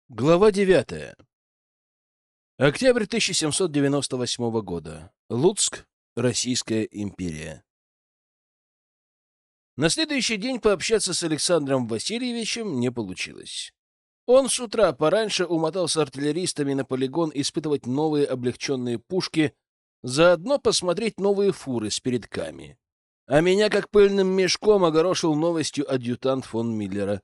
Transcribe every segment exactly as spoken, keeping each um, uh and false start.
Глава девятая. Октябрь тысяча семьсот девяносто восьмого года. Луцк, Российская империя. На следующий день пообщаться с Александром Васильевичем не получилось. Он с утра пораньше умотал с артиллеристами на полигон испытывать новые облегченные пушки, заодно посмотреть новые фуры с передками. А меня как пыльным мешком огорошил новостью адъютант фон Миллера.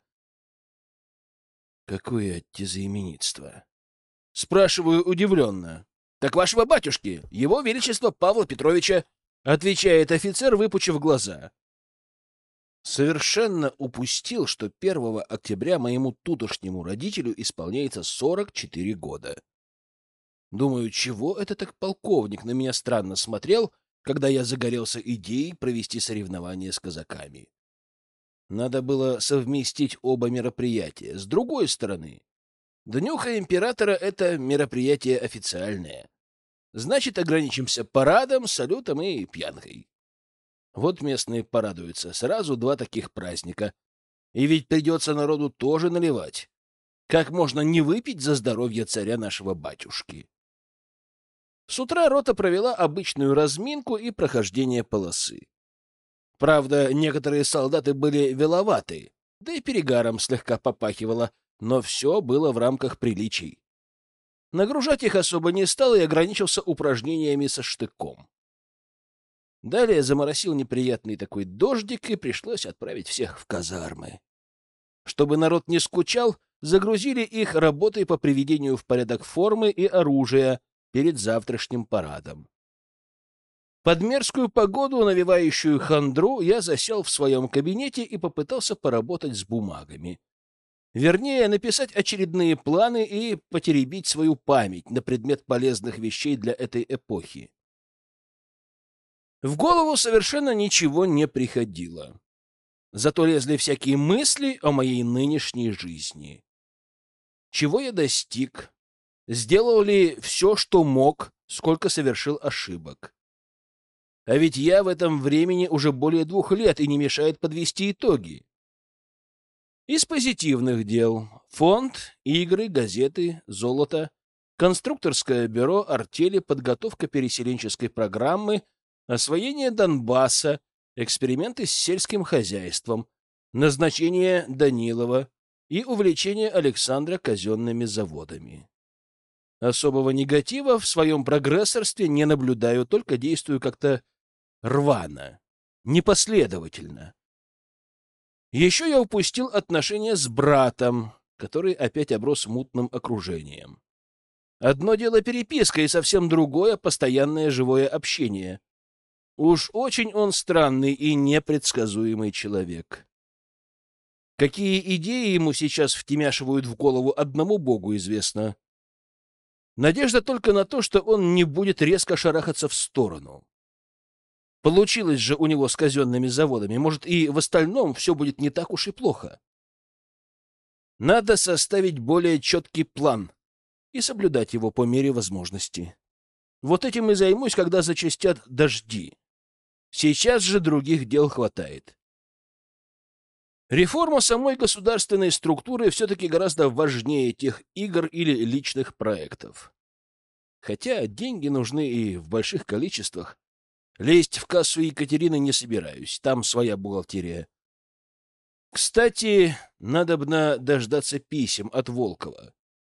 Какое оттезаименитство! Спрашиваю удивленно. — Так вашего батюшки, его величество Павла Петровича, — отвечает офицер, выпучив глаза. Совершенно упустил, что первого октября моему тутошнему родителю исполняется сорок четыре года. Думаю, чего это так полковник на меня странно смотрел, когда я загорелся идеей провести соревнования с казаками. Надо было совместить оба мероприятия. С другой стороны, Днюха императора — это мероприятие официальное. Значит, ограничимся парадом, салютом и пьянкой. Вот местные порадуются. Сразу два таких праздника. И ведь придется народу тоже наливать. Как можно не выпить за здоровье царя нашего батюшки? С утра рота провела обычную разминку и прохождение полосы. Правда, некоторые солдаты были веловаты, да и перегаром слегка попахивало, но все было в рамках приличий. Нагружать их особо не стал и ограничился упражнениями со штыком. Далее заморосил неприятный такой дождик, и пришлось отправить всех в казармы. Чтобы народ не скучал, загрузили их работой по приведению в порядок формы и оружия перед завтрашним парадом. Под мерзкую погоду, навевающую хандру, я засел в своем кабинете и попытался поработать с бумагами. Вернее, написать очередные планы и потеребить свою память на предмет полезных вещей для этой эпохи. В голову совершенно ничего не приходило. Зато лезли всякие мысли о моей нынешней жизни. Чего я достиг? Сделал ли все, что мог, сколько совершил ошибок? А ведь я в этом времени уже более двух лет, и не мешает подвести итоги. Из позитивных дел: фонд, игры, газеты, золото, конструкторское бюро, артели, подготовка переселенческой программы, освоение Донбасса, эксперименты с сельским хозяйством, назначение Данилова и увлечение Александра казенными заводами. Особого негатива в своем прогрессорстве не наблюдаю, только действую как-то рвано, непоследовательно. Еще я упустил отношения с братом, который опять оброс мутным окружением. Одно дело переписка, и совсем другое — постоянное живое общение. Уж очень он странный и непредсказуемый человек. Какие идеи ему сейчас втемяшивают в голову, одному Богу известно. Надежда только на то, что он не будет резко шарахаться в сторону. Получилось же у него с казенными заводами. Может, и в остальном все будет не так уж и плохо. Надо составить более четкий план и соблюдать его по мере возможности. Вот этим и займусь, когда зачастят дожди. Сейчас же других дел хватает. Реформа самой государственной структуры все-таки гораздо важнее тех игр или личных проектов. Хотя деньги нужны и в больших количествах. Лезть в кассу Екатерины не собираюсь, там своя бухгалтерия. Кстати, надобно дождаться писем от Волкова.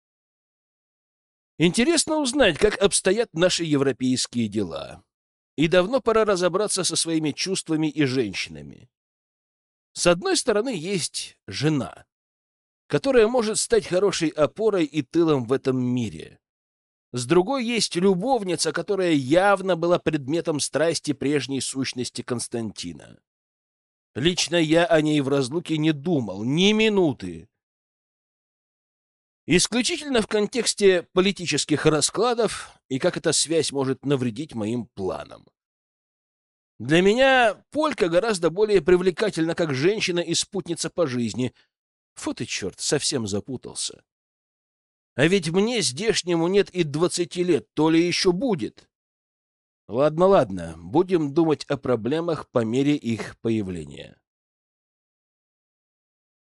Интересно узнать, как обстоят наши европейские дела. И давно пора разобраться со своими чувствами и женщинами. С одной стороны, есть жена, которая может стать хорошей опорой и тылом в этом мире. С другой есть любовница, которая явно была предметом страсти прежней сущности Константина. Лично я о ней в разлуке не думал ни минуты. Исключительно в контексте политических раскладов и как эта связь может навредить моим планам. Для меня Полька гораздо более привлекательна как женщина и спутница по жизни. Фу ты, черт, совсем запутался. А ведь мне здешнему нет и двадцати лет, то ли еще будет. Ладно, ладно, будем думать о проблемах по мере их появления.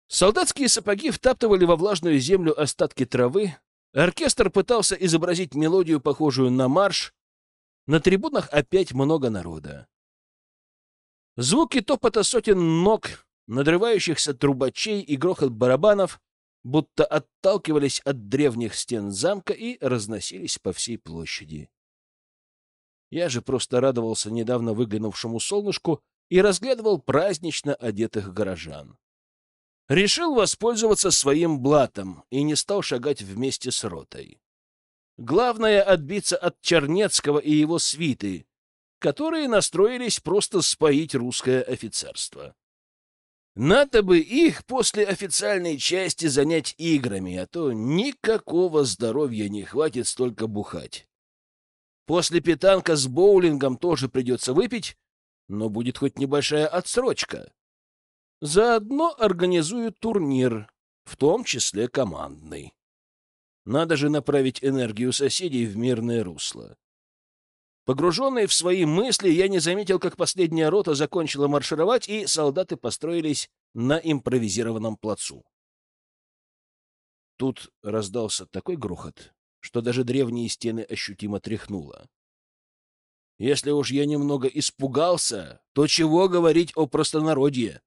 Солдатские сапоги втаптывали во влажную землю остатки травы, оркестр пытался изобразить мелодию, похожую на марш. На трибунах опять много народа. Звуки топота сотен ног, надрывающихся трубачей и грохот барабанов будто отталкивались от древних стен замка и разносились по всей площади. Я же просто радовался недавно выглянувшему солнышку и разглядывал празднично одетых горожан. Решил воспользоваться своим блатом и не стал шагать вместе с ротой. Главное — отбиться от Чернецкого и его свиты, которые настроились просто споить русское офицерство. Надо бы их после официальной части занять играми, а то никакого здоровья не хватит столько бухать. После питанка с боулингом тоже придется выпить, но будет хоть небольшая отсрочка. Заодно организую турнир, в том числе командный. Надо же направить энергию соседей в мирное русло. Погруженный в свои мысли, я не заметил, как последняя рота закончила маршировать, и солдаты построились на импровизированном плацу. Тут раздался такой грохот, что даже древние стены ощутимо тряхнуло. Если уж я немного испугался, то чего говорить о простонародье?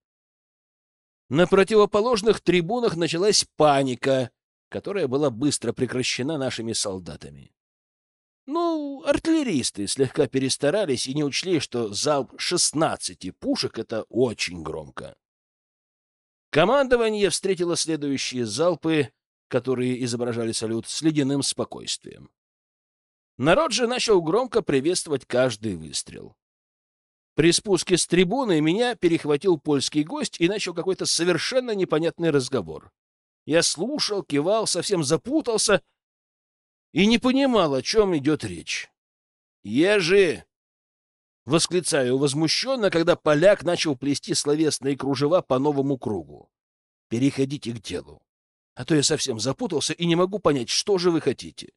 На противоположных трибунах началась паника, которая была быстро прекращена нашими солдатами. Ну, артиллеристы слегка перестарались и не учли, что залп шестнадцати пушек — это очень громко. Командование встретило следующие залпы, которые изображали салют, с ледяным спокойствием. Народ же начал громко приветствовать каждый выстрел. При спуске с трибуны меня перехватил польский гость и начал какой-то совершенно непонятный разговор. Я слушал, кивал, совсем запутался и не понимал, о чем идет речь. «Ежи!» — восклицаю возмущенно, когда поляк начал плести словесные кружева по новому кругу. «Переходите к делу, а то я совсем запутался и не могу понять, что же вы хотите».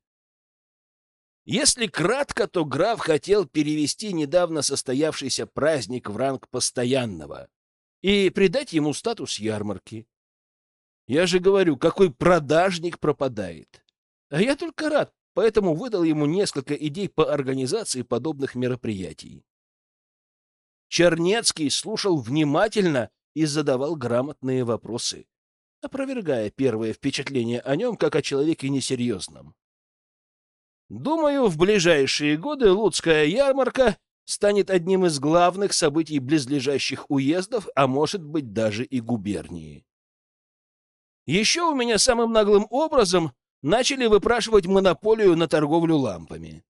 Если кратко, то граф хотел перевести недавно состоявшийся праздник в ранг постоянного и придать ему статус ярмарки. Я же говорю, какой продажник пропадает. А я только рад, поэтому выдал ему несколько идей по организации подобных мероприятий. Чернецкий слушал внимательно и задавал грамотные вопросы, опровергая первое впечатление о нем как о человеке несерьезном. Думаю, в ближайшие годы Луцкая ярмарка станет одним из главных событий близлежащих уездов, а может быть даже и губернии. Еще у меня самым наглым образом начали выпрашивать монополию на торговлю лампами.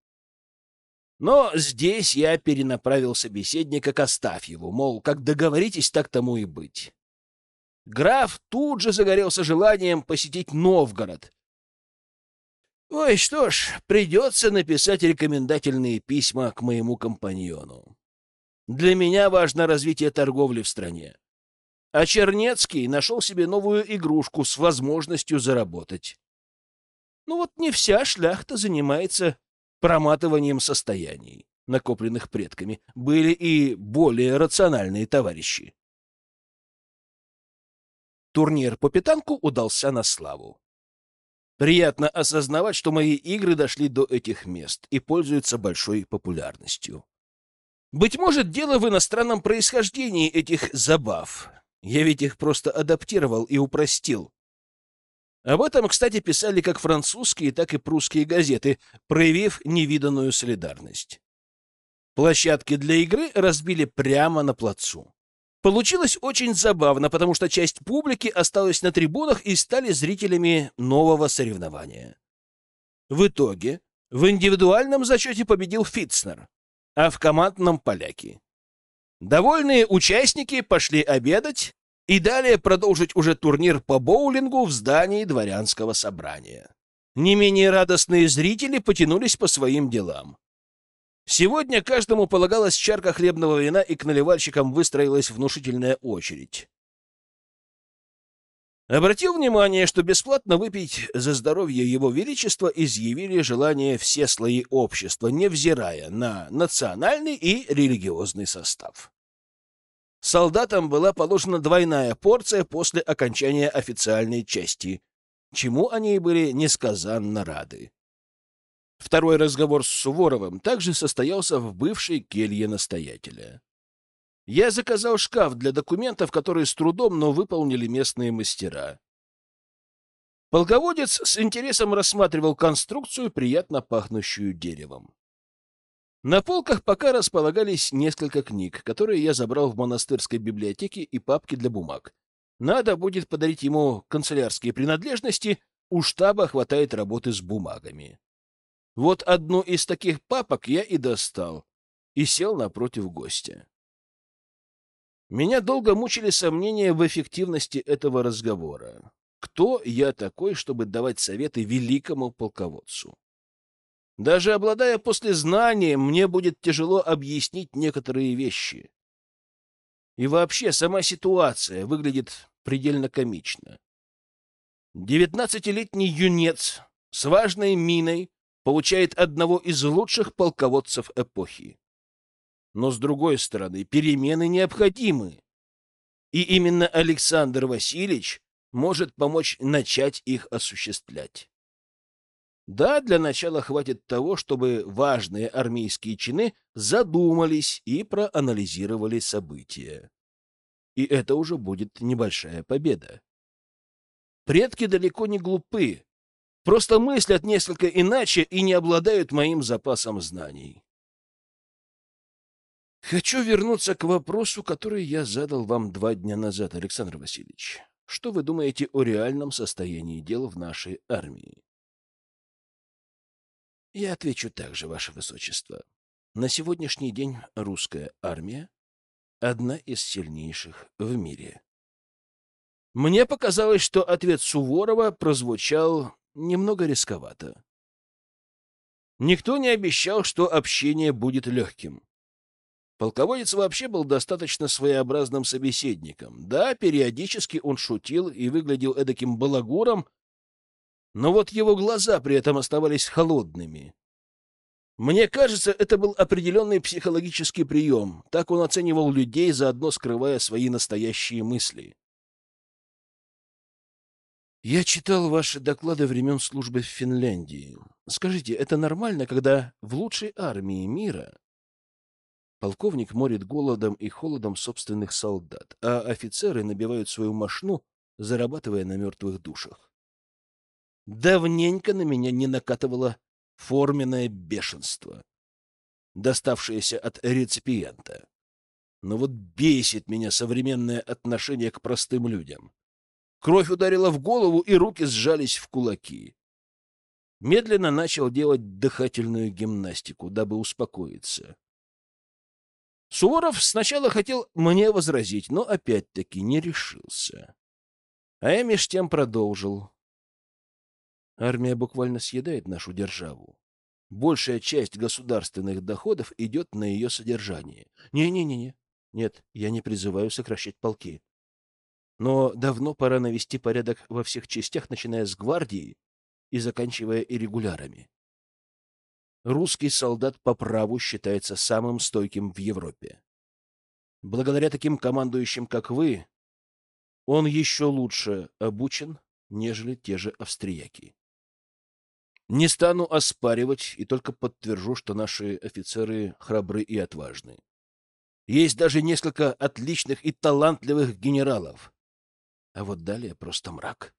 Но здесь я перенаправил собеседника к Астафьеву, мол, как договоритесь, так тому и быть. Граф тут же загорелся желанием посетить Новгород. Ой, что ж, придется написать рекомендательные письма к моему компаньону. Для меня важно развитие торговли в стране. А Чернецкий нашел себе новую игрушку с возможностью заработать. Ну вот не вся шляхта занимается проматыванием состояний, накопленных предками. Были и более рациональные товарищи. Турнир по питанку удался на славу. Приятно осознавать, что мои игры дошли до этих мест и пользуются большой популярностью. Быть может, дело в иностранном происхождении этих забав. Я ведь их просто адаптировал и упростил. Об этом, кстати, писали как французские, так и прусские газеты, проявив невиданную солидарность. Площадки для игры разбили прямо на плацу. Получилось очень забавно, потому что часть публики осталась на трибунах и стали зрителями нового соревнования. В итоге в индивидуальном зачете победил Фитцнер, а в командном — поляки. Довольные участники пошли обедать и далее продолжить уже турнир по боулингу в здании дворянского собрания. Не менее радостные зрители потянулись по своим делам. Сегодня каждому полагалась чарка хлебного вина, и к наливальщикам выстроилась внушительная очередь. Обратил внимание, что бесплатно выпить за здоровье Его Величества изъявили желание все слои общества, невзирая на национальный и религиозный состав. Солдатам была положена двойная порция после окончания официальной части, чему они были несказанно рады. Второй разговор с Суворовым также состоялся в бывшей келье настоятеля. Я заказал шкаф для документов, которые с трудом, но выполнили местные мастера. Полководец с интересом рассматривал конструкцию, приятно пахнущую деревом. На полках пока располагались несколько книг, которые я забрал в монастырской библиотеке, и папки для бумаг. Надо будет подарить ему канцелярские принадлежности, у штаба хватает работы с бумагами. Вот одну из таких папок я и достал, и сел напротив гостя. Меня долго мучили сомнения в эффективности этого разговора. Кто я такой, чтобы давать советы великому полководцу? Даже обладая послезнанием, мне будет тяжело объяснить некоторые вещи. И вообще, сама ситуация выглядит предельно комично. Девятнадцатилетний юнец с важной миной получает одного из лучших полководцев эпохи. Но, с другой стороны, перемены необходимы. И именно Александр Васильевич может помочь начать их осуществлять. Да, для начала хватит того, чтобы важные армейские чины задумались и проанализировали события. И это уже будет небольшая победа. Предки далеко не глупы, просто мыслят несколько иначе и не обладают моим запасом знаний. Хочу вернуться к вопросу, который я задал вам два дня назад, Александр Васильевич. Что вы думаете о реальном состоянии дел в нашей армии? Я отвечу так же, Ваше Высочество. На сегодняшний день русская армия одна из сильнейших в мире. Мне показалось, что ответ Суворова прозвучал немного рисковато. Никто не обещал, что общение будет легким. Полководец вообще был достаточно своеобразным собеседником. Да, периодически он шутил и выглядел эдаким балагуром, но вот его глаза при этом оставались холодными. Мне кажется, это был определенный психологический прием. Так он оценивал людей, заодно скрывая свои настоящие мысли. Я читал ваши доклады времен службы в Финляндии. Скажите, это нормально, когда в лучшей армии мира полковник морит голодом и холодом собственных солдат, а офицеры набивают свою мошну, зарабатывая на мертвых душах? Давненько на меня не накатывало форменное бешенство, доставшееся от реципиента. Но вот бесит меня современное отношение к простым людям. Кровь ударила в голову, и руки сжались в кулаки. Медленно начал делать дыхательную гимнастику, дабы успокоиться. Суворов сначала хотел мне возразить, но опять-таки не решился. А я меж тем продолжил. Армия буквально съедает нашу державу. Большая часть государственных доходов идет на ее содержание. Не-не-не-не. Нет, я не призываю сокращать полки. Но давно пора навести порядок во всех частях, начиная с гвардии и заканчивая иррегулярами. Русский солдат по праву считается самым стойким в Европе. Благодаря таким командующим, как вы, он еще лучше обучен, нежели те же австрияки. Не стану оспаривать и только подтвержу, что наши офицеры храбры и отважны. Есть даже несколько отличных и талантливых генералов. А вот далее просто мрак.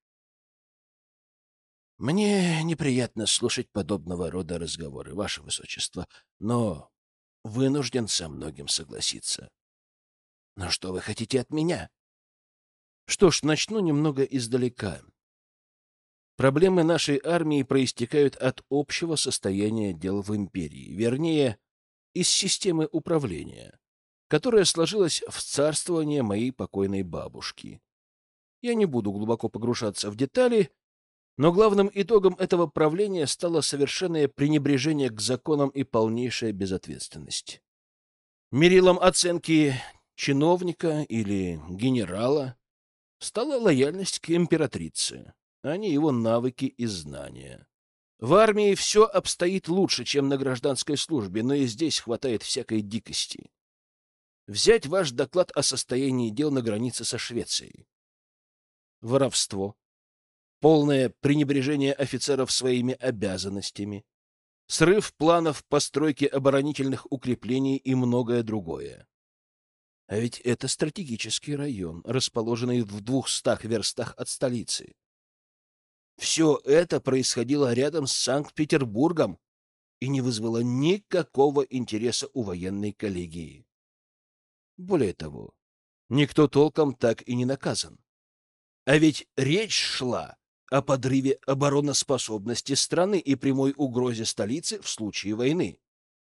Мне неприятно слушать подобного рода разговоры, Ваше Высочество, но вынужден со многим согласиться. Но что вы хотите от меня? Что ж, начну немного издалека. Проблемы нашей армии проистекают от общего состояния дел в империи, вернее, из системы управления, которая сложилась в царствование моей покойной бабушки. Я не буду глубоко погружаться в детали, но главным итогом этого правления стало совершенное пренебрежение к законам и полнейшая безответственность. Мерилом оценки чиновника или генерала стала лояльность к императрице, а не его навыки и знания. В армии все обстоит лучше, чем на гражданской службе, но и здесь хватает всякой дикости. Взять ваш доклад о состоянии дел на границе со Швецией. Воровство, полное пренебрежение офицеров своими обязанностями, срыв планов постройки оборонительных укреплений и многое другое. А ведь это стратегический район, расположенный в двухстах верстах от столицы. Все это происходило рядом с Санкт-Петербургом и не вызвало никакого интереса у военной коллегии. Более того, никто толком так и не наказан. А ведь речь шла о подрыве обороноспособности страны и прямой угрозе столицы в случае войны.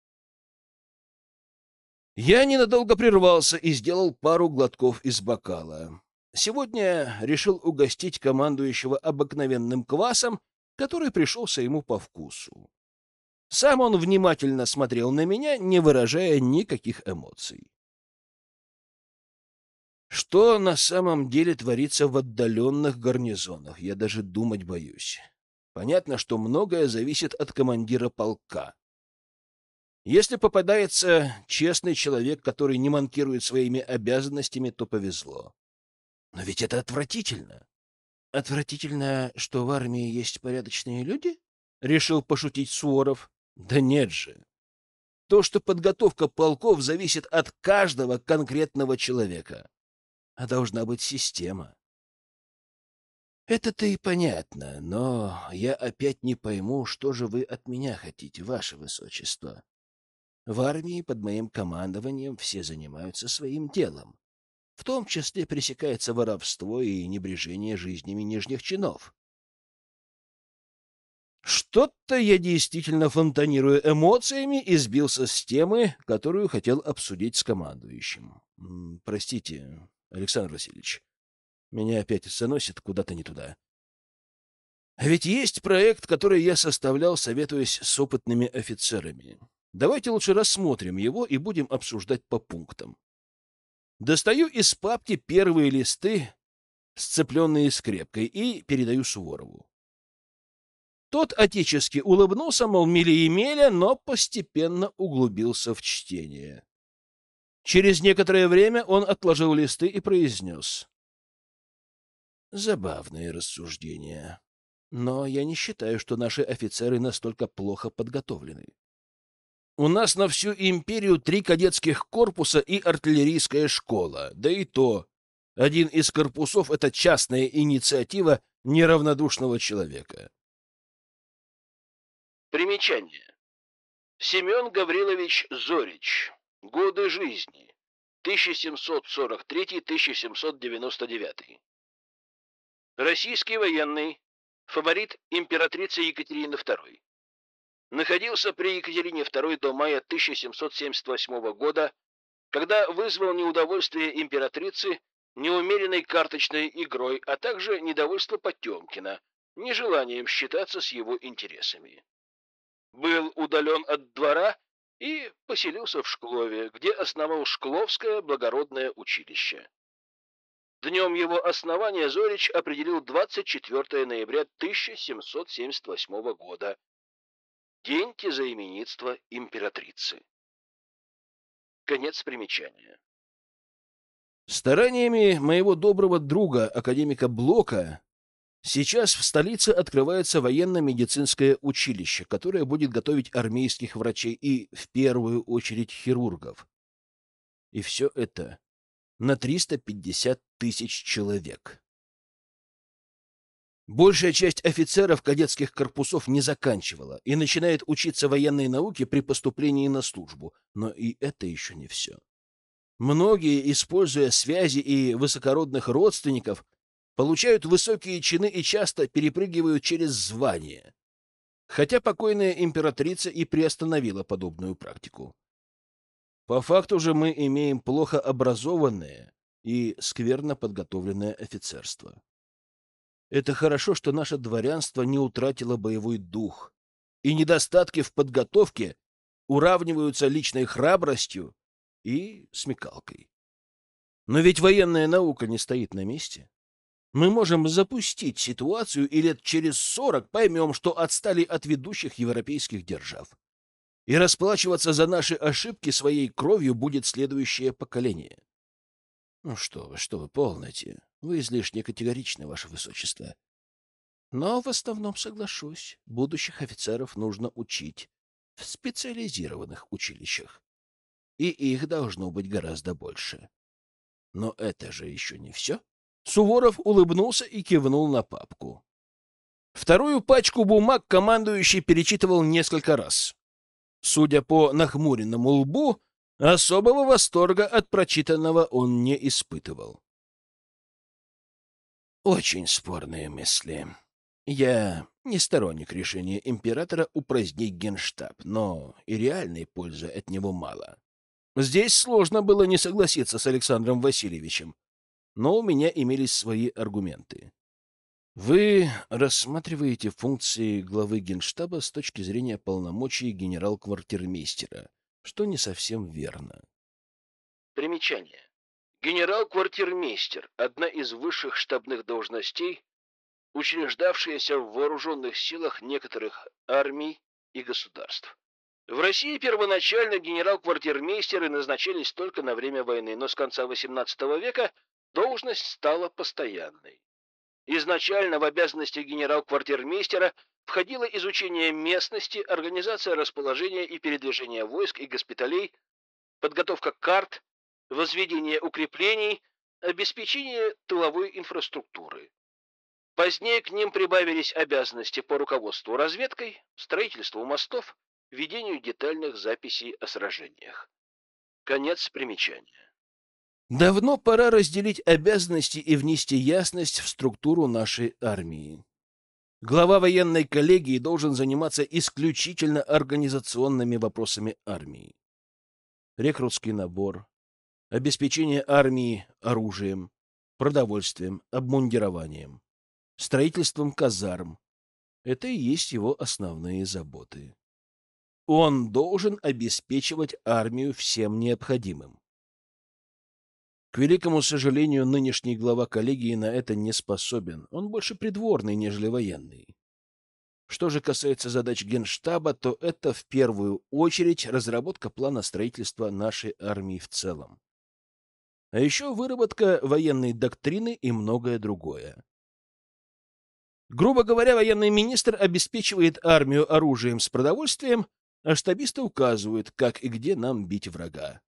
Я ненадолго прервался и сделал пару глотков из бокала. Сегодня решил угостить командующего обыкновенным квасом, который пришелся ему по вкусу. Сам он внимательно смотрел на меня, не выражая никаких эмоций. Что на самом деле творится в отдаленных гарнизонах, я даже думать боюсь. Понятно, что многое зависит от командира полка. Если попадается честный человек, который не манкирует своими обязанностями, то повезло. Но ведь это отвратительно. Отвратительно, что в армии есть порядочные люди? Решил пошутить Суворов. Да нет же. То, что подготовка полков зависит от каждого конкретного человека. А должна быть система. Это-то и понятно, но я опять не пойму, что же вы от меня хотите, ваше высочество. В армии под моим командованием все занимаются своим делом. В том числе пресекается воровство и небрежение жизнями нижних чинов. Что-то я действительно фонтанирую эмоциями и сбился с темы, которую хотел обсудить с командующим. Простите, Александр Васильевич, меня опять заносит куда-то не туда. А ведь есть проект, который я составлял, советуясь с опытными офицерами. Давайте лучше рассмотрим его и будем обсуждать по пунктам. Достаю из папки первые листы, сцепленные скрепкой, и передаю Суворову. Тот отечески улыбнулся, мол, мили-емеля, но постепенно углубился в чтение. Через некоторое время он отложил листы и произнес. Забавные рассуждения. Но я не считаю, что наши офицеры настолько плохо подготовлены. У нас на всю империю три кадетских корпуса и артиллерийская школа. Да и то, один из корпусов — это частная инициатива неравнодушного человека. Примечание. Семен Гаврилович Зорич. Годы жизни. тысяча семьсот сорок третий — тысяча семьсот девяносто девятый. Российский военный, фаворит императрицы Екатерины второй. Находился при Екатерине второй до мая тысяча семьсот семьдесят восьмого года, когда вызвал неудовольствие императрицы неумеренной карточной игрой, а также недовольство Потемкина, нежеланием считаться с его интересами. Был удален от двора и поселился в Шклове, где основал Шкловское благородное училище. Днем его основания Зорич определил двадцать четвёртое ноября тысяча семьсот семьдесят восьмого года, день тезаименитства императрицы. Конец примечания. Стараниями моего доброго друга, академика Блока, сейчас в столице открывается военно-медицинское училище, которое будет готовить армейских врачей и, в первую очередь, хирургов. И все это на триста пятьдесят тысяч человек. Большая часть офицеров кадетских корпусов не заканчивала и начинает учиться военной науке при поступлении на службу. Но и это еще не все. Многие, используя связи и высокородных родственников, получают высокие чины и часто перепрыгивают через звания. Хотя покойная императрица и приостановила подобную практику. По факту же мы имеем плохо образованное и скверно подготовленное офицерство. Это хорошо, что наше дворянство не утратило боевой дух, и недостатки в подготовке уравниваются личной храбростью и смекалкой. Но ведь военная наука не стоит на месте. Мы можем запустить ситуацию, и лет через сорок поймем, что отстали от ведущих европейских держав. И расплачиваться за наши ошибки своей кровью будет следующее поколение. Ну что вы, что вы, полноте. Вы излишне категоричны, ваше высочество. Но в основном соглашусь. Будущих офицеров нужно учить в специализированных училищах. И их должно быть гораздо больше. Но это же еще не все. Суворов улыбнулся и кивнул на папку. Вторую пачку бумаг командующий перечитывал несколько раз. Судя по нахмуренному лбу, особого восторга от прочитанного он не испытывал. Очень спорные мысли. Я не сторонник решения императора упразднить Генштаб, но и реальной пользы от него мало. Здесь сложно было не согласиться с Александром Васильевичем, но у меня имелись свои аргументы. Вы рассматриваете функции главы Генштаба с точки зрения полномочий генерал-квартирмейстера, что не совсем верно. Примечание. Генерал-квартирмейстер – одна из высших штабных должностей, учреждавшаяся в вооруженных силах некоторых армий и государств. В России первоначально генерал-квартирмейстеры назначались только на время войны, но с конца восемнадцатого века должность стала постоянной. Изначально в обязанности генерал-квартирмейстера входило изучение местности, организация расположения и передвижения войск и госпиталей, подготовка карт, возведение укреплений, обеспечение тыловой инфраструктуры. Позднее к ним прибавились обязанности по руководству разведкой, строительству мостов, ведению детальных записей о сражениях. Конец примечания. Давно пора разделить обязанности и внести ясность в структуру нашей армии. Глава военной коллегии должен заниматься исключительно организационными вопросами армии. Рекрутский набор, обеспечение армии оружием, продовольствием, обмундированием, строительством казарм. Это и есть его основные заботы. Он должен обеспечивать армию всем необходимым. К великому сожалению, нынешний глава коллегии на это не способен. Он больше придворный, нежели военный. Что же касается задач Генштаба, то это в первую очередь разработка плана строительства нашей армии в целом. А еще выработка военной доктрины и многое другое. Грубо говоря, военный министр обеспечивает армию оружием с продовольствием, а штабисты указывают, как и где нам бить врага.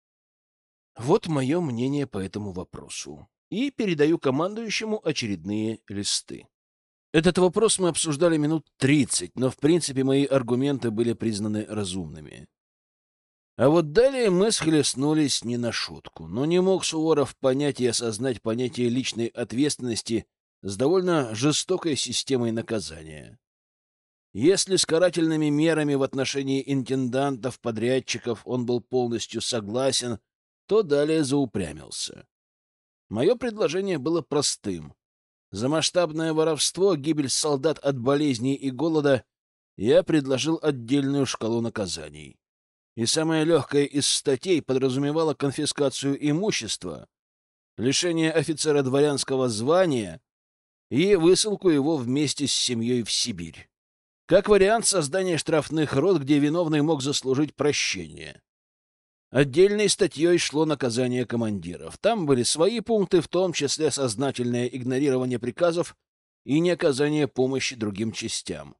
Вот мое мнение по этому вопросу. И передаю командующему очередные листы. Этот вопрос мы обсуждали минут тридцать, но в принципе мои аргументы были признаны разумными. А вот далее мы схлестнулись не на шутку. Но не мог Суворов понять и осознать понятие личной ответственности с довольно жестокой системой наказания. Если с карательными мерами в отношении интендантов, подрядчиков он был полностью согласен, то далее заупрямился. Мое предложение было простым. За масштабное воровство, гибель солдат от болезней и голода я предложил отдельную шкалу наказаний. И самая легкая из статей подразумевала конфискацию имущества, лишение офицера дворянского звания и высылку его вместе с семьей в Сибирь. Как вариант, создание штрафных рот, где виновный мог заслужить прощение. Отдельной статьей шло наказание командиров. Там были свои пункты, в том числе сознательное игнорирование приказов и неоказание помощи другим частям.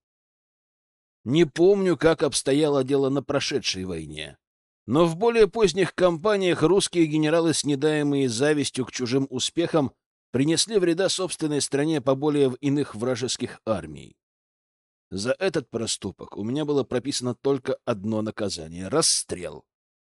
Не помню, как обстояло дело на прошедшей войне, но в более поздних кампаниях русские генералы, снедаемые завистью к чужим успехам, принесли вреда собственной стране поболее в иных вражеских армий. За этот проступок у меня было прописано только одно наказание — расстрел.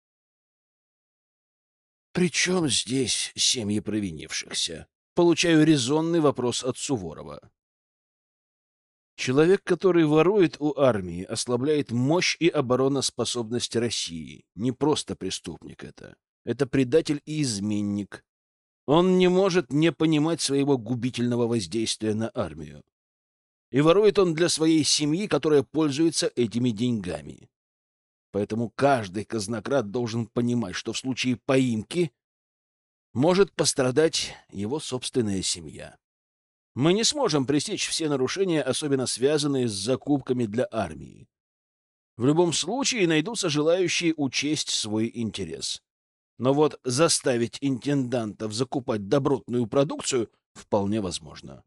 Причем здесь семьи провинившихся? Получаю резонный вопрос от Суворова. Человек, который ворует у армии, ослабляет мощь и обороноспособность России. Не просто преступник это. Это предатель и изменник. Он не может не понимать своего губительного воздействия на армию. И ворует он для своей семьи, которая пользуется этими деньгами. Поэтому каждый казнократ должен понимать, что в случае поимки может пострадать его собственная семья. Мы не сможем пресечь все нарушения, особенно связанные с закупками для армии. В любом случае найдутся желающие учесть свой интерес. Но вот заставить интендантов закупать добротную продукцию вполне возможно.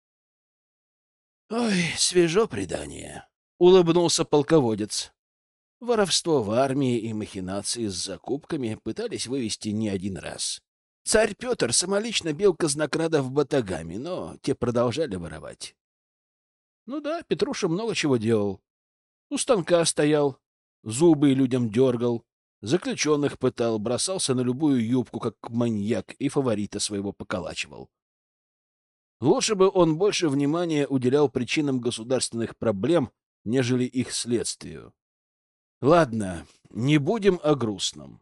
«Ой, свежо предание», — улыбнулся полководец. Воровство в армии и махинации с закупками пытались вывести не один раз. Царь Петр самолично бил казнокрадов батагами, но те продолжали воровать. Ну да, Петруша много чего делал. У станка стоял, зубы людям дергал, заключенных пытал, бросался на любую юбку, как маньяк, и фаворита своего поколачивал. Лучше бы он больше внимания уделял причинам государственных проблем, нежели их следствию. Ладно, не будем о грустном.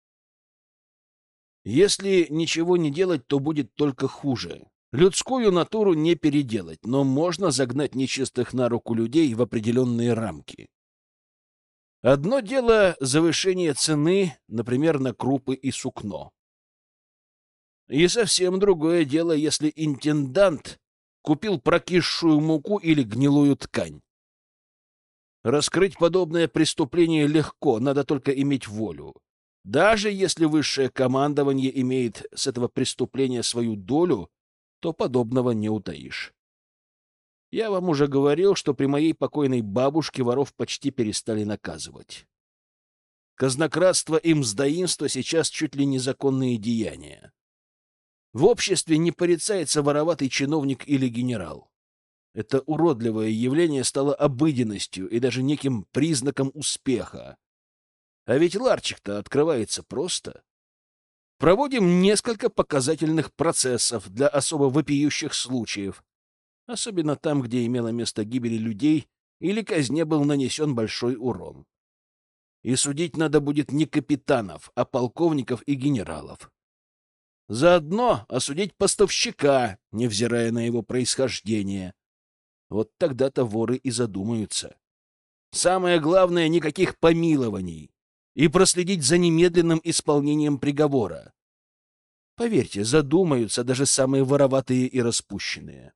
Если ничего не делать, то будет только хуже. Людскую натуру не переделать, но можно загнать нечистых на руку людей в определенные рамки. Одно дело — завышение цены, например, на крупы и сукно. И совсем другое дело, если интендант купил прокисшую муку или гнилую ткань. Раскрыть подобное преступление легко, надо только иметь волю. Даже если высшее командование имеет с этого преступления свою долю, то подобного не утаишь. Я вам уже говорил, что при моей покойной бабушке воров почти перестали наказывать. Казнократство и мздоимство сейчас чуть ли не законные деяния. В обществе не порицается вороватый чиновник или генерал. Это уродливое явление стало обыденностью и даже неким признаком успеха. А ведь ларчик-то открывается просто. Проводим несколько показательных процессов для особо вопиющих случаев, особенно там, где имело место гибели людей или казне был нанесен большой урон. И судить надо будет не капитанов, а полковников и генералов. Заодно осудить поставщика, невзирая на его происхождение. Вот тогда-то воры и задумаются. Самое главное — никаких помилований и проследить за немедленным исполнением приговора. Поверьте, задумаются даже самые вороватые и распущенные.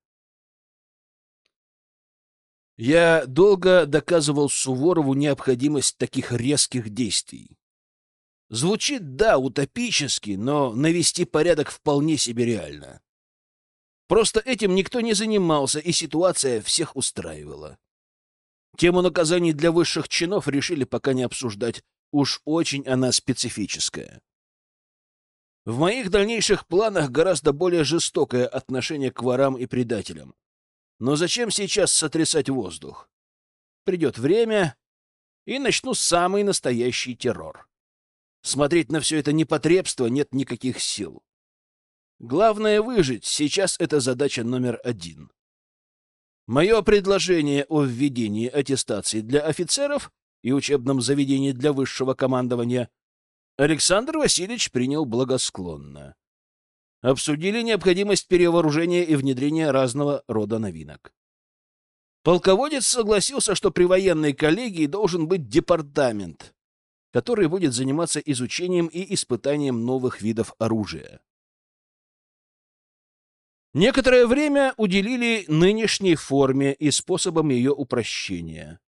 Я долго доказывал Суворову необходимость таких резких действий. Звучит, да, утопически, но навести порядок вполне себе реально. Просто этим никто не занимался, и ситуация всех устраивала. Тему наказаний для высших чинов решили пока не обсуждать, уж очень она специфическая. В моих дальнейших планах гораздо более жестокое отношение к ворам и предателям. Но зачем сейчас сотрясать воздух? Придет время, и начну самый настоящий террор. Смотреть на все это непотребство нет никаких сил. Главное — выжить. Сейчас это задача номер один. Мое предложение о введении аттестации для офицеров и учебном заведении для высшего командования Александр Васильевич принял благосклонно. Обсудили необходимость перевооружения и внедрения разного рода новинок. Полководец согласился, что при военной коллегии должен быть департамент, который будет заниматься изучением и испытанием новых видов оружия. Некоторое время уделили нынешней форме и способам ее упрощения.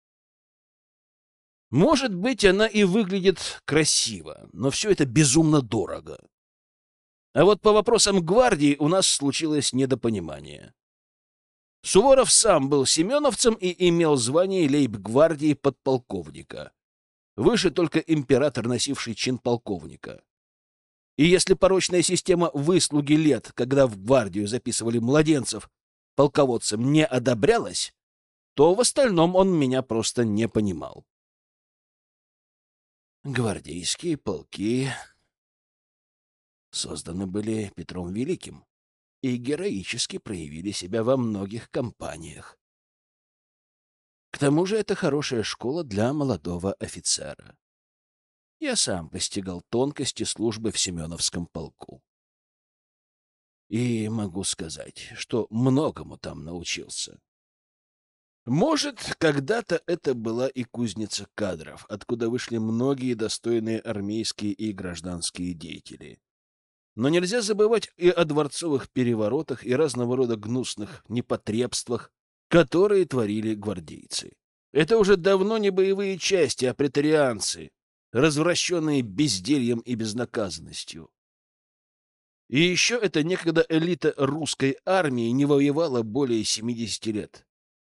Может быть, она и выглядит красиво, но все это безумно дорого. А вот по вопросам гвардии у нас случилось недопонимание. Суворов сам был семеновцем и имел звание лейб-гвардии подполковника. Выше только император, носивший чин полковника. И если порочная система выслуги лет, когда в гвардию записывали младенцев, полководцем не одобрялась, то в остальном он меня просто не понимал. Гвардейские полки созданы были Петром Великим и героически проявили себя во многих кампаниях. К тому же это хорошая школа для молодого офицера. Я сам постигал тонкости службы в Семеновском полку. И могу сказать, что многому там научился. Может, когда-то это была и кузница кадров, откуда вышли многие достойные армейские и гражданские деятели. Но нельзя забывать и о дворцовых переворотах и разного рода гнусных непотребствах, которые творили гвардейцы. Это уже давно не боевые части, а претарианцы, развращенные бездельем и безнаказанностью. И еще эта некогда элита русской армии не воевала более семидесяти лет.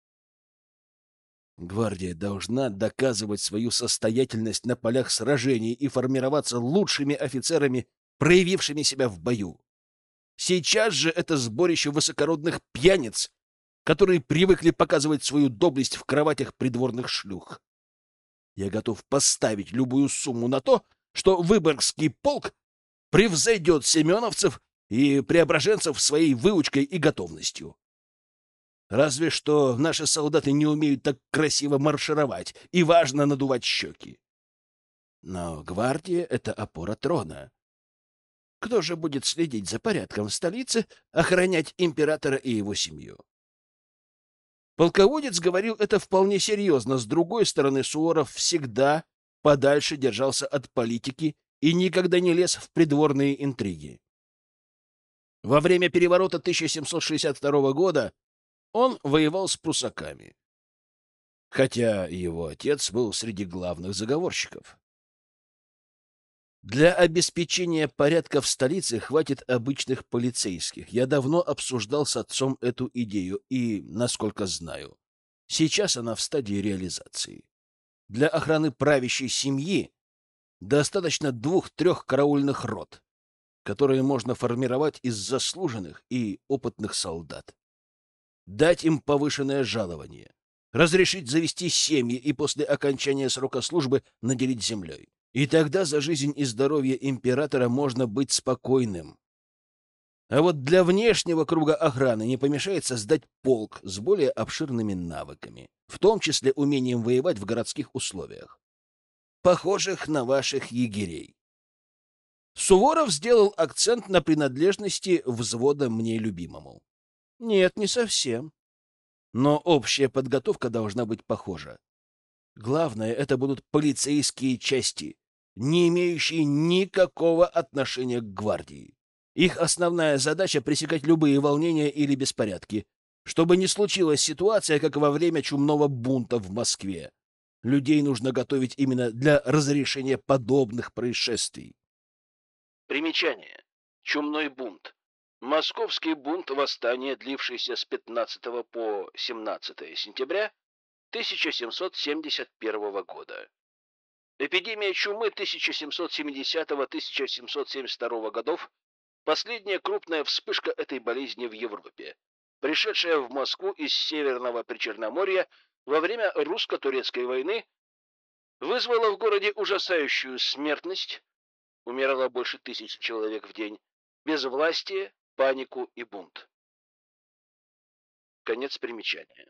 Гвардия должна доказывать свою состоятельность на полях сражений и формироваться лучшими офицерами, проявившими себя в бою. Сейчас же это сборище высокородных пьяниц, которые привыкли показывать свою доблесть в кроватях придворных шлюх. Я готов поставить любую сумму на то, что Выборгский полк превзойдет семеновцев и преображенцев своей выучкой и готовностью. Разве что наши солдаты не умеют так красиво маршировать и важно надувать щеки. Но гвардия — это опора трона. Кто же будет следить за порядком в столице, охранять императора и его семью? Полководец говорил это вполне серьезно. С другой стороны, Суворов всегда подальше держался от политики и никогда не лез в придворные интриги. Во время переворота тысяча семьсот шестьдесят второго года он воевал с прусаками, хотя его отец был среди главных заговорщиков. Для обеспечения порядка в столице хватит обычных полицейских. Я давно обсуждал с отцом эту идею и, насколько знаю, сейчас она в стадии реализации. Для охраны правящей семьи достаточно двух-трех караульных рот, которые можно формировать из заслуженных и опытных солдат. Дать им повышенное жалование, разрешить завести семьи и после окончания срока службы наделить землей. И тогда за жизнь и здоровье императора можно быть спокойным. А вот для внешнего круга охраны не помешает создать полк с более обширными навыками, в том числе умением воевать в городских условиях, похожих на ваших егерей. Суворов сделал акцент на принадлежности взвода мне любимому. Нет, не совсем. Но общая подготовка должна быть похожа. Главное, это будут полицейские части, не имеющие никакого отношения к гвардии. Их основная задача — пресекать любые волнения или беспорядки, чтобы не случилась ситуация, как во время чумного бунта в Москве. Людей нужно готовить именно для разрешения подобных происшествий. Примечание. Чумной бунт. Московский бунт-восстание, длившийся с пятнадцатого по семнадцатое сентября тысяча семьсот семьдесят первого года. Эпидемия чумы тысяча семьсот семидесятого — тысяча семьсот семьдесят второго годов – последняя крупная вспышка этой болезни в Европе, пришедшая в Москву из Северного Причерноморья во время русско-турецкой войны, вызвала в городе ужасающую смертность, умирало больше тысячи человек в день, безвластие, панику и бунт. Конец примечания.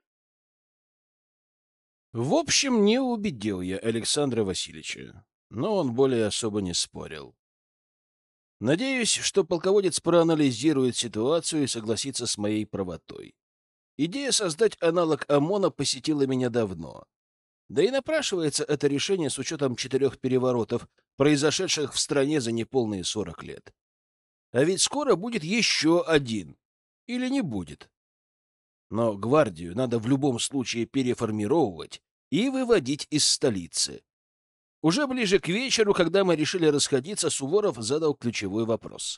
В общем, не убедил я Александра Васильевича, но он более особо не спорил. Надеюсь, что полководец проанализирует ситуацию и согласится с моей правотой. Идея создать аналог ОМОНа посетила меня давно. Да и напрашивается это решение с учетом четырех переворотов, произошедших в стране за неполные сорок лет. А ведь скоро будет еще один. Или не будет. Но гвардию надо в любом случае переформировывать и выводить из столицы. Уже ближе к вечеру, когда мы решили расходиться, Суворов задал ключевой вопрос.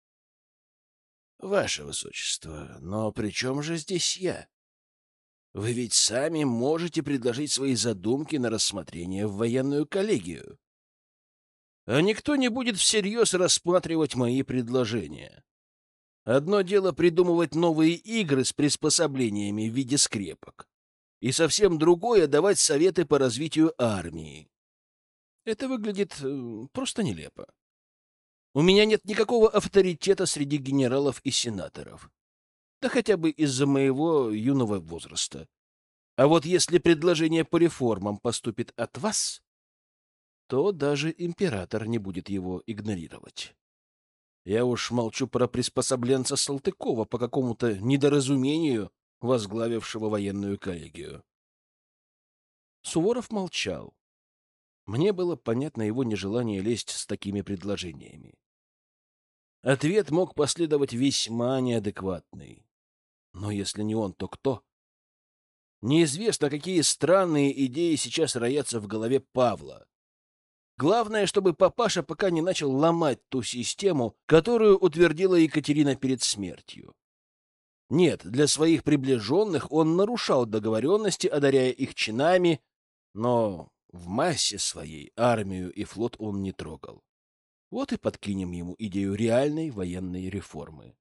«Ваше Высочество, но при чем же здесь я? Вы ведь сами можете предложить свои задумки на рассмотрение в военную коллегию. А никто не будет всерьез рассматривать мои предложения. Одно дело придумывать новые игры с приспособлениями в виде скрепок, и совсем другое — давать советы по развитию армии. Это выглядит э, просто нелепо. У меня нет никакого авторитета среди генералов и сенаторов. Да хотя бы из-за моего юного возраста. А вот если предложение по реформам поступит от вас, то даже император не будет его игнорировать. Я уж молчу про приспособленца Салтыкова, по какому-то недоразумению возглавившего военную коллегию. Суворов молчал. Мне было понятно его нежелание лезть с такими предложениями. Ответ мог последовать весьма неадекватный. Но если не он, то кто? Неизвестно, какие странные идеи сейчас роятся в голове Павла. Главное, чтобы папаша пока не начал ломать ту систему, которую утвердила Екатерина перед смертью. Нет, для своих приближенных он нарушал договоренности, одаряя их чинами, но в массе своей армию и флот он не трогал. Вот и подкинем ему идею реальной военной реформы.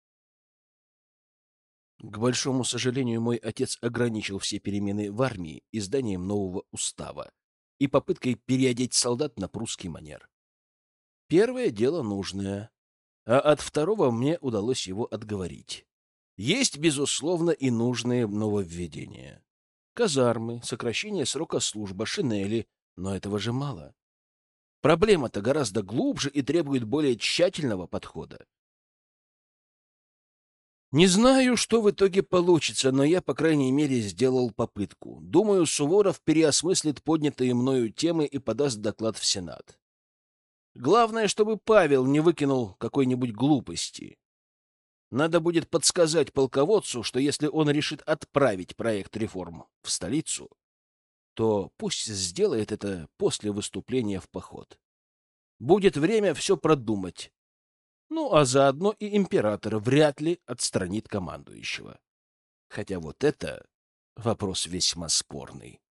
К большому сожалению, мой отец ограничил все перемены в армии изданием нового устава и попыткой переодеть солдат на прусский манер. Первое дело нужное, а от второго мне удалось его отговорить. Есть, безусловно, и нужные нововведения. Казармы, сокращение срока службы, шинели, но этого же мало. Проблема-то гораздо глубже и требует более тщательного подхода. Не знаю, что в итоге получится, но я, по крайней мере, сделал попытку. Думаю, Суворов переосмыслит поднятые мною темы и подаст доклад в Сенат. Главное, чтобы Павел не выкинул какой-нибудь глупости. Надо будет подсказать полководцу, что если он решит отправить проект реформ в столицу, то пусть сделает это после выступления в поход. Будет время все продумать. Ну, а заодно и император вряд ли отстранит командующего. Хотя вот это вопрос весьма спорный.